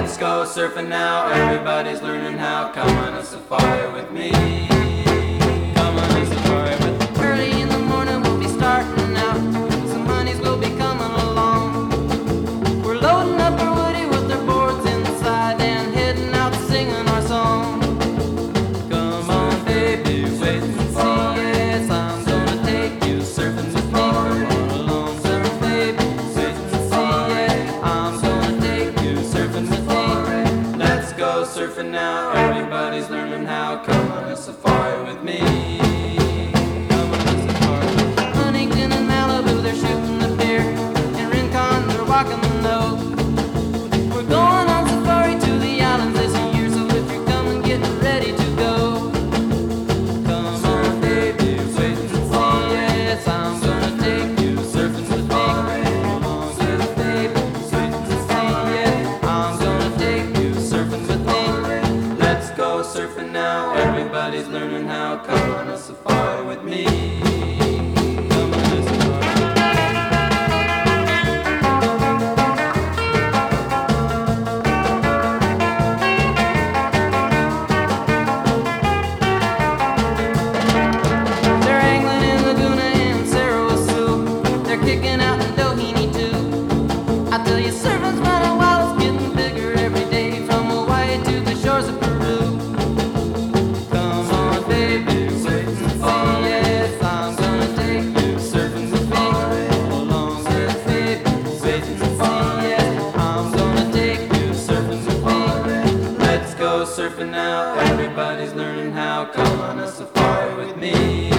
Let's go surfing now, everybody's learning how. Come on a safari with me. Come on a safari with me. Early in the morning we'll be starting out. Some honeys will be coming along. We're loading up our woody with our boards inside and heading out singing our song. Come on, baby, wait and see. Yes, I'm gonna take you surfing with me. Come on along, surf, baby, wait and see. Yeah, I'm gonna take you surfing with me. Let's go surfing now, everybody's learning how. Come on a safari with me. Come on a safari with me. Huntington and Malibu, they're shooting the pier. In Rincon, they're walking the nose. We're going on safari to the islands this year, so if you're coming, get ready to go. Come on, baby, wait and see. Yes, I'm gonna take you surfing with me. Come on, surf, baby, wait and see. Yeah, I'm gonna take you surfing with me. Let's go surfing now, everybody's learning how. Come on a safari with me. Come on a safari. They're angling in Laguna and Sarasota. They're kicking out in Doheny too. I tell you, surfing's running wild, it's getting bigger every day, from Hawaii to the shores of Peru. Come on, baby, wait and see. Yes, I'm gonna take you surfing with me. Come along, yes, baby, wait and see. Yes, I'm gonna take you surfing with me. Let's go surfing now, everybody's learning how. Come on a safari with me.